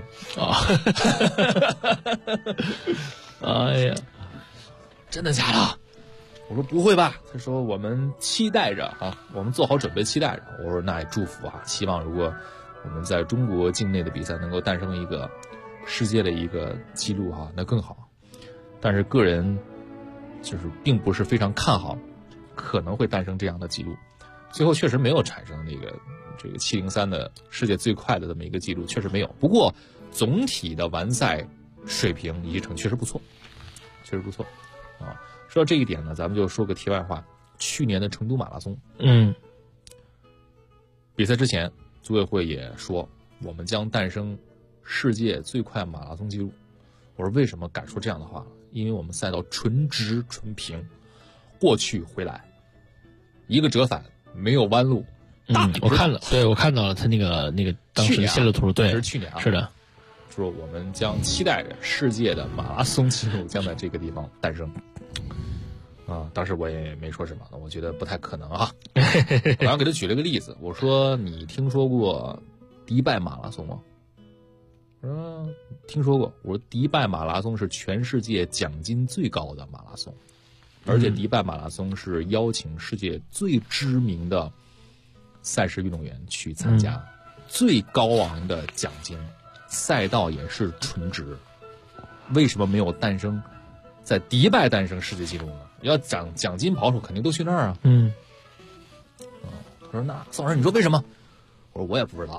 哎呀， 真的假的？我说不会吧。他说我们期待着啊，我们做好准备期待着。我说那也祝福啊，希望如果我们在中国境内的比赛能够诞生一个世界的一个记录哈，那更好。但是个人就是并不是非常看好可能会诞生这样的记录，最后确实没有产生这个703的世界最快的这么一个记录，确实没有。不过总体的完赛水平以及成确实不错，确实不错啊。说到这一点呢，咱们就说个题外话，去年的成都马拉松，比赛之前组委会也说我们将诞生世界最快马拉松记录。我说为什么敢说这样的话？因为我们赛道纯直纯平，过去回来一个折返，没有弯路。 我看了，对，我看到了他那个当时的线路图，对， 是去年啊， 是的。 说我们将期待着世界的马拉松记录将在这个地方诞生。当时我也没说什么，我觉得不太可能啊。我刚给他举了个例子，我说你听说过迪拜马拉松吗？听说过。我说迪拜马拉松是全世界奖金最高的马拉松，而且迪拜马拉松是邀请世界最知名的赛事运动员去参加，最高昂的奖金，赛道也是纯直。为什么没有在迪拜诞生世界纪录呢？要奖金跑手肯定都去那儿啊。他说那宋老师你说为什么？我说我也不知道。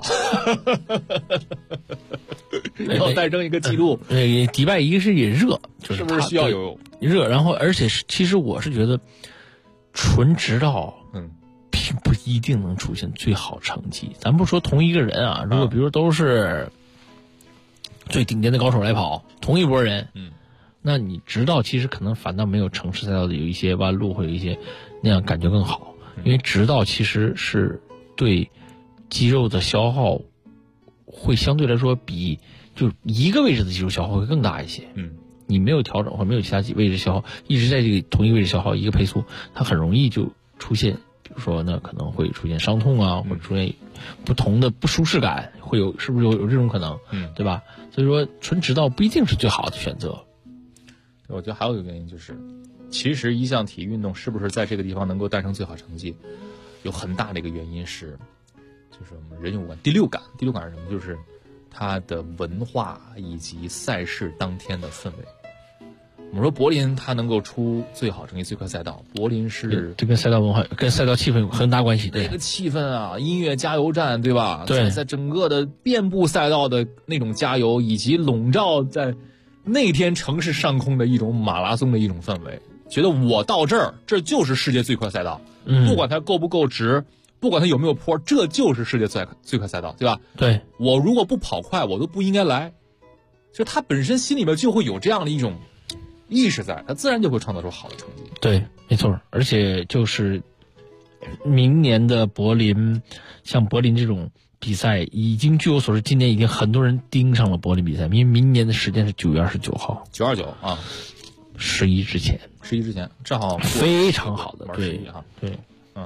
要诞生一个记录， 迪拜一个是也热，就是不是需要有热，然后而且其实我是觉得纯直道并不一定能出现最好成绩。咱不说同一个人啊，如果比如都是最顶尖的高手来跑，同一拨人，那你直道其实可能反倒没有城市赛道的有一些弯路，会有一些那样感觉更好，因为直道其实是对肌肉的消耗会相对来说比就一个位置的肌肉消耗会更大一些。你没有调整或者没有其他位置消耗，一直在这个同一位置消耗一个配速，它很容易就出现，比如说呢可能会出现伤痛啊，或者出现不同的不舒适感，会有是不是有这种可能？对吧？所以说纯直道不一定是最好的选择。 我觉得还有一个原因就是，其实一项体育运动是不是在这个地方能够诞生最好成绩，有很大的一个原因是，就是我们人有第六感。第六感是什么？就是它的文化以及赛事当天的氛围。我们说柏林它能够出最好成绩最快赛道，柏林是这跟赛道文化跟赛道气氛有很大关系。对， 这个气氛啊，音乐加油站，对吧？ 对， 在整个的遍布赛道的那种加油，以及笼罩在那天城市上空的一种马拉松的一种氛围，觉得我到这就是世界最快赛道。不管它够不够直，不管它有没有坡，这就是世界最快赛道，对吧？ 对， 我如果不跑快，我都不应该来。就他本身心里面就会有这样的一种意识在，他自然就会创造出好的成绩。 对，没错。而且就是明年的柏林，像柏林这种比赛，已经据我所知，今年已经很多人盯上了柏林比赛，因为明年的时间是9月29号 ，929啊 ，11之前正好非常好的，对啊， 对，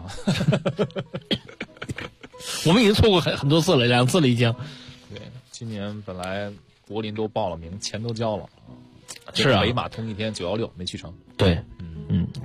我们已经错过很多次了，2次了已经。 对，今年本来柏林都报了名，钱都交了。 是啊， 北马通一天916没去成。 对，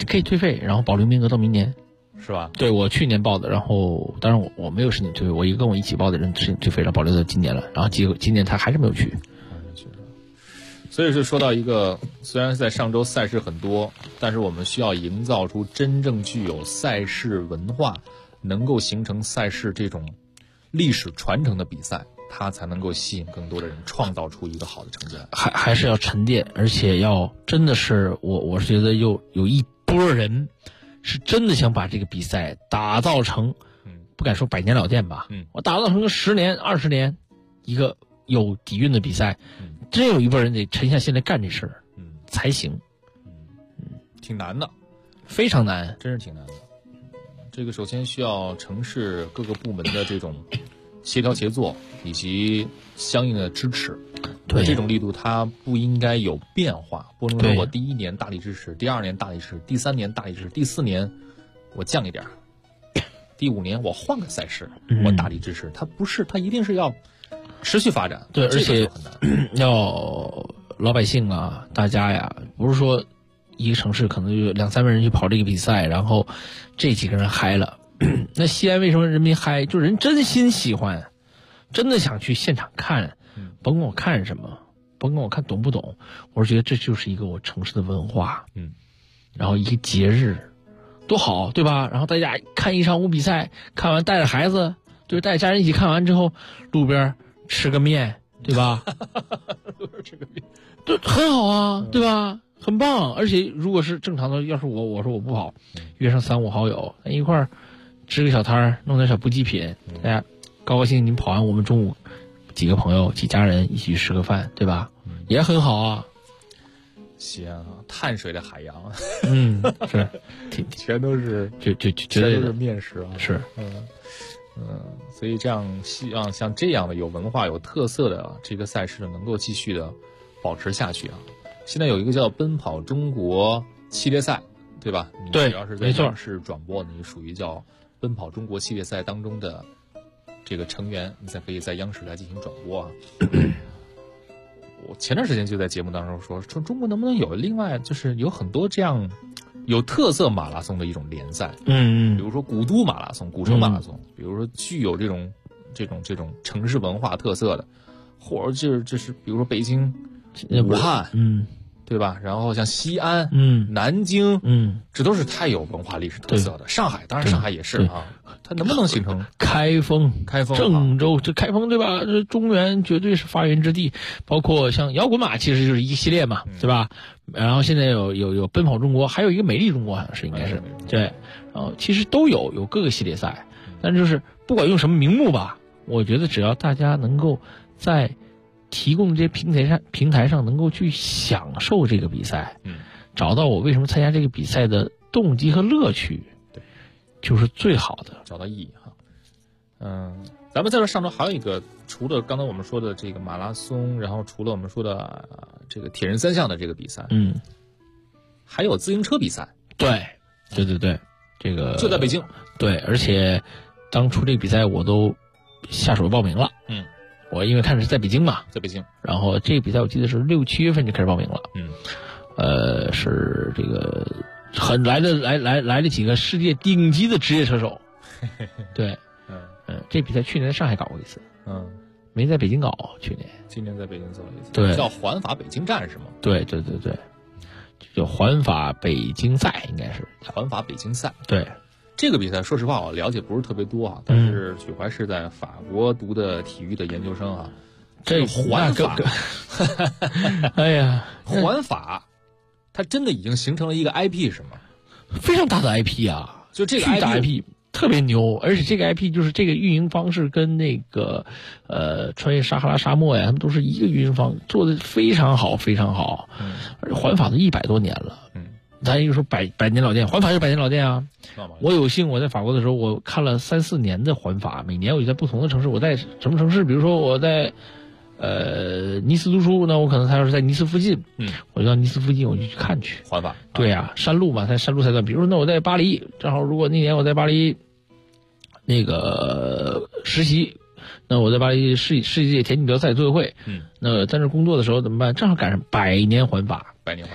可以退费，然后保留名额到明年。 是吧？ 对，我去年报的，然后当然我没有申请退费，我一个跟我一起报的人申请退费了，保留到今年了，然后结果今年他还是没有去。 所以是说到一个，虽然在上周赛事很多，但是我们需要营造出真正具有赛事文化，能够形成赛事这种历史传承的比赛，它才能够吸引更多的人，创造出一个好的成绩来。 还是要沉淀，而且要真的是我是觉得有一波人是真的想把这个比赛打造成，不敢说百年老店吧，我打造成个10年20年一个有底蕴的比赛，真有一波人得沉下心来干这事儿，才行。 挺难的， 非常难， 真是挺难的。这个首先需要城市各个部门的这种协调协作以及相应的支持。 对， 这种力度它不应该有变化，不能说我第1年大力支持，第2年大力支持，第3年大力支持，第4年我降一点，第5年我换个赛事，我大力支持。它不是，它一定是要持续发展。 对，而且很难要老百姓啊，大家呀，不是说一个城市可能有2-3万人去跑这个比赛，然后这几个人嗨了。那西安为什么人民嗨？就人真心喜欢，真的想去现场看，甭管我看什么，甭管我看懂不懂，我是觉得这就是一个我城市的文化，然后一个节日，多好，对吧？然后大家看一场比赛，看完带着孩子，就是带家人一起看完之后，路边吃个面，对吧？ 吃个面， 对，很好啊，对吧？很棒。而且如果是正常的，要是我说我不跑，约上3-5好友，咱一块儿支个小摊儿，弄点小补给品，大家高高兴兴跑完，我们中午几个朋友几家人一起去吃个饭，对吧？也很好啊。 西安啊，碳水的海洋， 是， 全都是全都是面食啊， 是， 所以这样希望像这样的有文化有特色的这个赛事能够继续的保持下去啊。现在有一个叫奔跑中国系列赛，对吧？ 对， 你只要是在央视转播，你属于叫奔跑中国系列赛当中的这个成员，你才可以在央视来进行转播啊。我前段时间就在节目当中说中国能不能有另外就是有很多这样有特色马拉松的一种联赛，比如说古都马拉松、古城马拉松，比如说具有这种城市文化特色的，或者就是比如说北京、武汉，对吧？然后像西安、南京，这都是太有文化历史特色的。上海，当然上海也是啊，它能不能形成开封、郑州？这开封对吧？这中原绝对是发源之地。包括像摇滚马，其实就是一个系列嘛，对吧？然后现在有奔跑中国，还有一个美丽中国，好像是应该是对。然后其实都有各个系列赛，但就是不管用什么名目吧，我觉得只要大家能够在提供这些平台上能够去享受这个比赛，找到我为什么参加这个比赛的动机和乐趣， 对， 就是最好的， 找到意义哈。咱们在这上周还有一个，除了刚才我们说的这个马拉松，然后除了我们说的这个铁人3项的这个比赛，还有自行车比赛。 对，这个就在北京。 对，而且当初这个比赛我都下手报名了。我因为看是在北京嘛， 在北京， 然后这个比赛我记得是6-7月份就开始报名了。是这个来了几个世界顶级的职业车手。对，这比赛去年在上海搞过一次，没在北京搞，去年。 今年在北京做了一次， 对， 叫环法北京站是吗？ 对，叫环法北京赛，应该是环法北京赛。 对。 这个比赛，说实话，我了解不是特别多啊。但是许怀是在法国读的体育的研究生啊。这环法， 哎呀， 环法，它真的已经形成了一个 IP 是吗？ 非常大的 IP 啊！ 就这个 IP 特别牛，而且这个 IP 就是这个运营方式跟那个穿越撒哈拉沙漠呀，他们都是一个运营方，做的非常好，非常好。而且环法都100多年了。咱又说百年老店，环法是百年老店啊。我有幸我在法国的时候，我看了3-4年的环法，每年我就在不同的城市。我在什么城市？比如说我在尼斯读书，那我可能他要是在尼斯附近，我就到尼斯附近我就去看去环法。 对啊，山路嘛，它山路赛段。比如说那我在巴黎，正好如果那年我在巴黎那个实习，那我在巴黎世界田径比赛组委会，那在那工作的时候怎么办？正好赶上100年环法。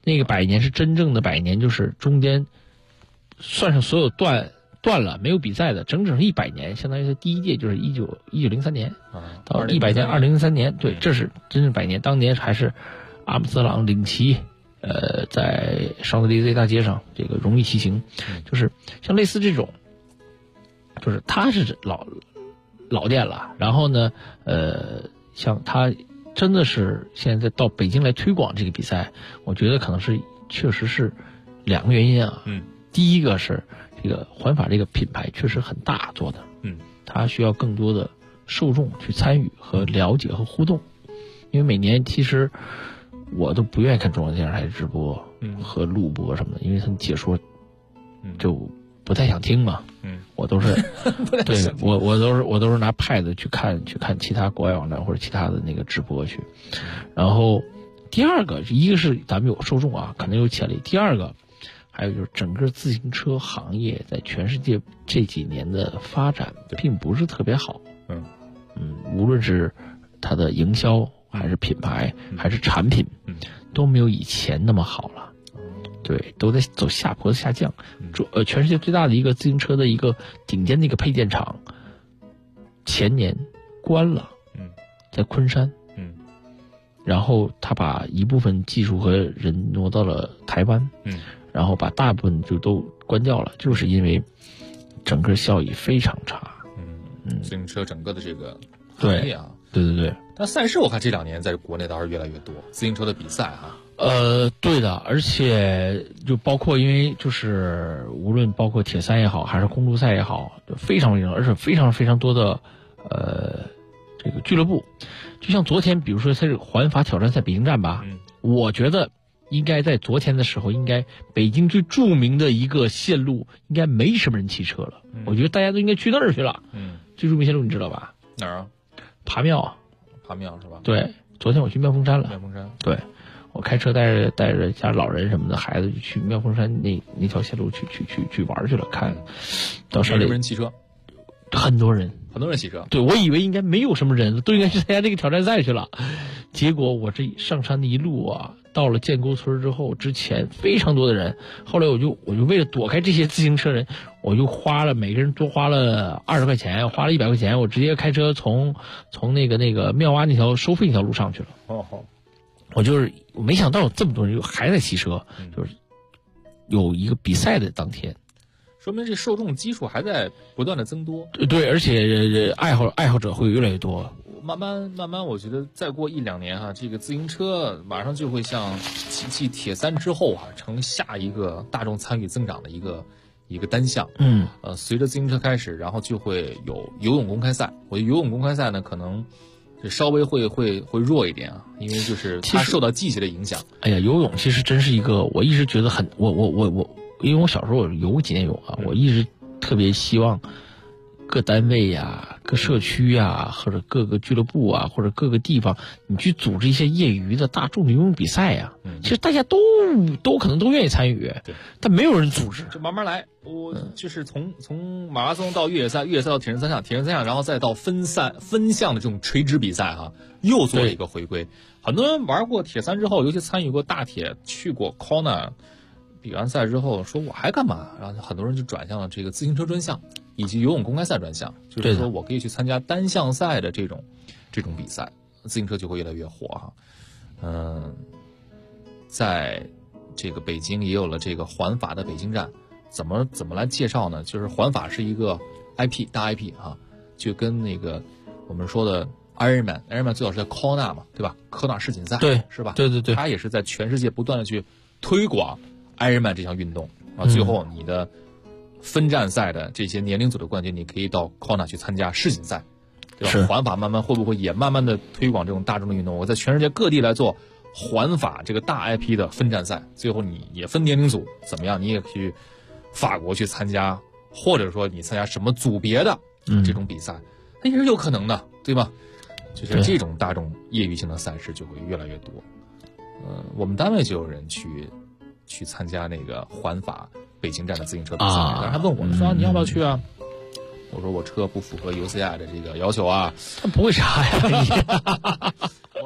那个100年是真正的100年，就是中间算上所有断了没有比赛的，整整是100年，相当于是第一届就是1903年到100年2003年，对，这是真正100年。当年还是阿姆斯特朗领旗，在尚德利兹大街上这个荣誉骑行，就是像类似这种，就是它是老店了，然后呢，像它真的是现在到北京来推广这个比赛，我觉得可能是确实是2个原因啊。第一个是这个环法这个品牌确实很大做的，它需要更多的受众去参与和了解和互动，因为每年其实我都不愿意看中央电视台直播和录播什么的，因为他们解说就不太想听嘛。我都是对我都是拿 pad 去看其他国外网站或者其他的那个直播去。然后第二个，一个是咱们有受众啊，可能有潜力；第二个，还有就是整个自行车行业在全世界这几年的发展并不是特别好。无论是它的营销还是品牌还是产品，都没有以前那么好了。对，都在走下坡下降。全世界最大的一个自行车的一个顶尖的一个配件厂，前年关了，在昆山。然后他把一部分技术和人挪到了台湾，然后把大部分就都关掉了，就是因为整个效益非常差。 自行车整个的这个行业啊， 对。 但赛事我看这2年在国内倒是越来越多，自行车的比赛啊。 对的，而且就包括因为就是无论包括铁三也好，还是公路赛也好，非常而且非常多的这个俱乐部，就像昨天，比如说它是环法挑战赛北京站吧，我觉得应该在昨天的时候，应该北京最著名的一个线路应该没什么人骑车了，我觉得大家都应该去那儿去了。最著名线路你知道吧？ 哪儿啊？ 爬庙是吧？对，昨天我去妙峰山了。 妙峰山， 对，我开车带着家老人什么的孩子就去妙峰山那条线路去玩去了，看到山里没人骑车， 很多人骑车。 对，我以为应该没有什么人，都应该去参加这个挑战赛去了。结果我这上山的一路啊，到了建沟村之后，之前非常多的人，后来我就为了躲开这些自行车人，我就每个人多花了20块钱，花了100块钱，我直接开车从那个妙洼那条收费那条路上去了。我没想到有这么多人还在骑车，就是有一个比赛的当天。 说明这受众基数还在不断的增多。 对，而且爱好者会越来越多。 慢慢，我觉得再过1-2年哈，这个自行车马上就会像继铁三之后哈，成下一个大众参与增长的一个单项。随着自行车开始，然后就会有游泳公开赛。我觉得游泳公开赛呢，可能就稍微会弱一点啊，因为就是它受到季节的影响。 哎呀，游泳其实真是一个，我一直觉得我。因为我小时候我游过几年泳啊，我一直特别希望各单位呀、各社区呀，或者各个俱乐部啊，或者各个地方，你去组织一些业余的大众的游泳比赛呀。其实大家都可能都愿意参与，但没有人组织。 就慢慢来，我就是从马拉松到越野赛，越野赛到铁人三项，然后再到分项的这种垂直比赛哈，又做了一个回归。很多人玩过铁三之后，尤其参与过大铁，去过 Kona。比完赛之后说我还干嘛？然后很多人就转向了这个自行车专项以及游泳公开赛专项，就是说我可以去参加单项赛的这种比赛，自行车就会越来越火哈。在这个北京也有了这个环法的北京站，怎么来介绍呢？就是环法是一个 IP 大 IP 啊，就跟那个我们说的 Ironman 最早是在 Kona 嘛，对吧？科纳世锦赛， 对， 是吧？ 对， 它也是在全世界不断的去推广Ironman 这项运动啊，最后你的分站赛的这些年龄组的冠军，你可以到 Kona 去参加世锦赛，对吧？环法慢慢会不会也慢慢的推广这种大众的运动？我在全世界各地来做环法这个大 IP 的分站赛，最后你也分年龄组，怎么样？你也去法国去参加，或者说你参加什么组别的这种比赛，那也是有可能的，对吧？就是这种大众业余性的赛事就会越来越多。我们单位就有人去参加那个环法北京站的自行车比赛，然后他问我说你要不要去啊？我说我车不符合 UCI 的这个要求啊。 他不会啥呀？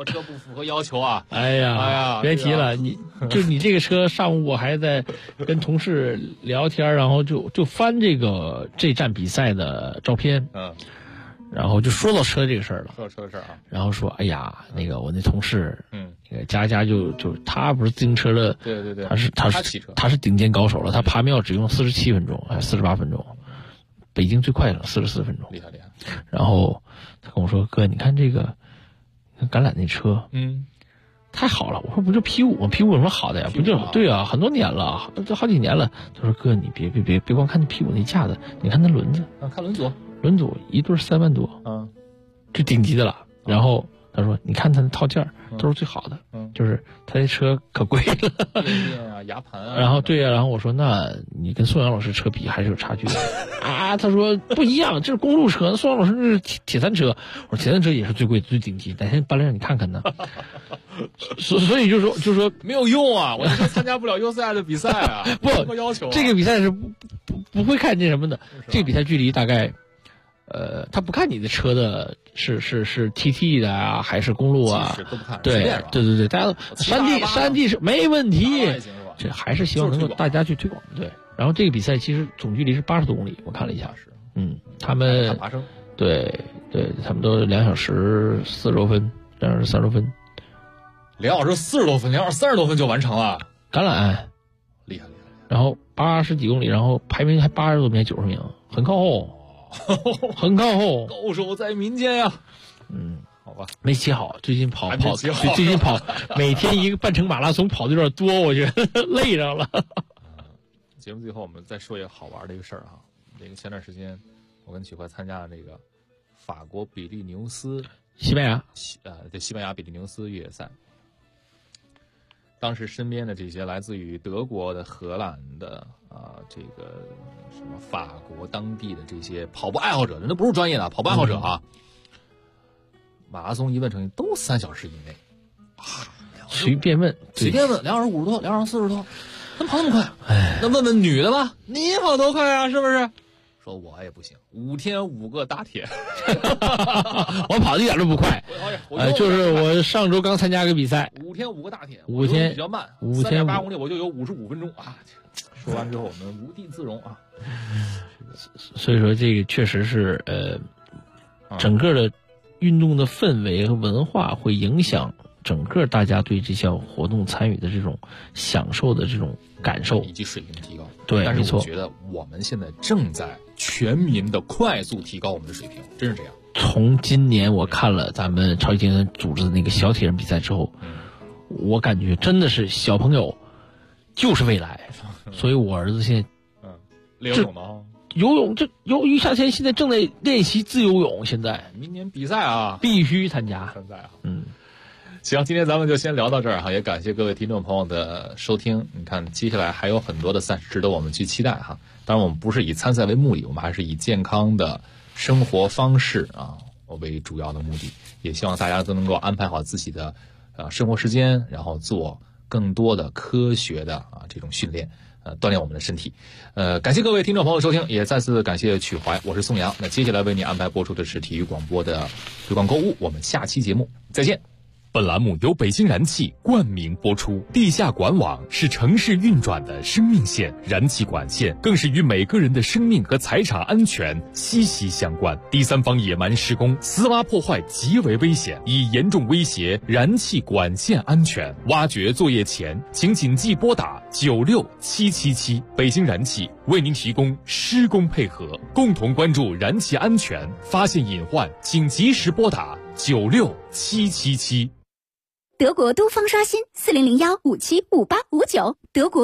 我车不符合要求啊。 哎呀，别提了，你这个车，上午我还在跟同事聊天，然后就翻这站比赛的照片，然后就说到车这个事儿了， 说到车的事儿啊， 然后说，哎呀，那个我那同事，那个佳就他不是自行车的， 对， 他是顶尖高手了，他爬庙只用47分钟，还是48分钟，北京最快了44分钟， 厉害。 然后他跟我说，哥，你看这个橄榄那车，太好了。我说不就 P5 吗？ P5 有什么好的呀？不就对啊，很多年了，这好几年了。他说，哥，你别光看那 P5 那架子，你看那轮子， 看轮组一对3万多，就顶级的了。然后他说，你看他那套件都是最好的，就是他这车可贵了， 垫啊、牙盘啊。 然后对啊，然后我说，那你跟宋阳老师车比还是有差距的啊。他说不一样，这是公路车，宋阳老师这是铁三车。我说铁三车也是最贵最顶级，哪天搬来让你看看呢。所以就说没有用啊，我就参加不了 UCI 的比赛啊，不要求、 这个比赛是不会看见什么的，这个比赛距离大概。他不看你的车的是 TT 的啊，还是公路啊？ 都不看。 对，大家山地是没问题，这还是希望能够大家去推广。对，然后这个比赛其实总距离是80多公里，我看了一下，他们爬升， 对，他们都2小时40多分，2小时30多分 ，2小时40多分，2小时30多分就完成了， 橄榄厉害。 然后80几公里，然后排名还80多名，90名，很靠后。很靠后， 高手在民间呀。好吧， 没骑好，最近跑，每天一个半程马拉松跑的有点多，我觉得累着了。 节目最后我们再说一个好玩的一个事儿哈，这个前段时间我跟曲怀参加了这个法国比利牛斯， 西班牙比利牛斯越野赛。当时身边的这些来自于德国的、荷兰的这个什么法国当地的这些跑步爱好者，人都不是专业的跑步爱好者啊，马拉松一问成绩都3小时以内， 随便问 ，2小时50多，2小时40多，怎么跑那么快？那问问女的吧，你跑多快啊？是不是？说我也不行，5天5个大铁， 我跑的一点都不快。就是我上周刚参加个比赛 ，5天5个大铁 ，5天比较慢 ，5天 3.8公里我就有55分钟啊！说完之后我们无地自容啊。 所以说这个确实是整个的运动的氛围和文化会影响整个大家对这项活动参与的这种享受的这种感受以及水平的提高。 对， 但是我觉得我们现在正在全民的快速提高我们的水平，真是这样。 从今年我看了咱们超级铁人组织的那个小铁人比赛之后，我感觉真的是小朋友就是未来。所以我儿子现在练游泳吗？ 游泳于夏天现在正在练习自由泳，现在明年比赛啊必须参加。 行，今天咱们就先聊到这儿哈，也感谢各位听众朋友的收听。你看，接下来还有很多的赛事值得我们去期待哈。当然，我们不是以参赛为目的，我们还是以健康的生活方式为主要的目的。也希望大家都能够安排好自己的生活时间，然后做更多的科学的这种训练，锻炼我们的身体。感谢各位听众朋友的收听，也再次感谢曲怀，我是宋阳。那接下来为您安排播出的是体育广播的推广购物，我们下期节目再见。 本栏目由北京燃气冠名播出。地下管网是城市运转的生命线，燃气管线更是与每个人的生命和财产安全息息相关。第三方野蛮施工、私挖破坏极为危险，已严重威胁燃气管线安全。挖掘作业前，请谨记拨打96777。北京燃气为您提供施工配合，共同关注燃气安全，发现隐患请及时拨打96777。 德国东方刷新4001575859，德国。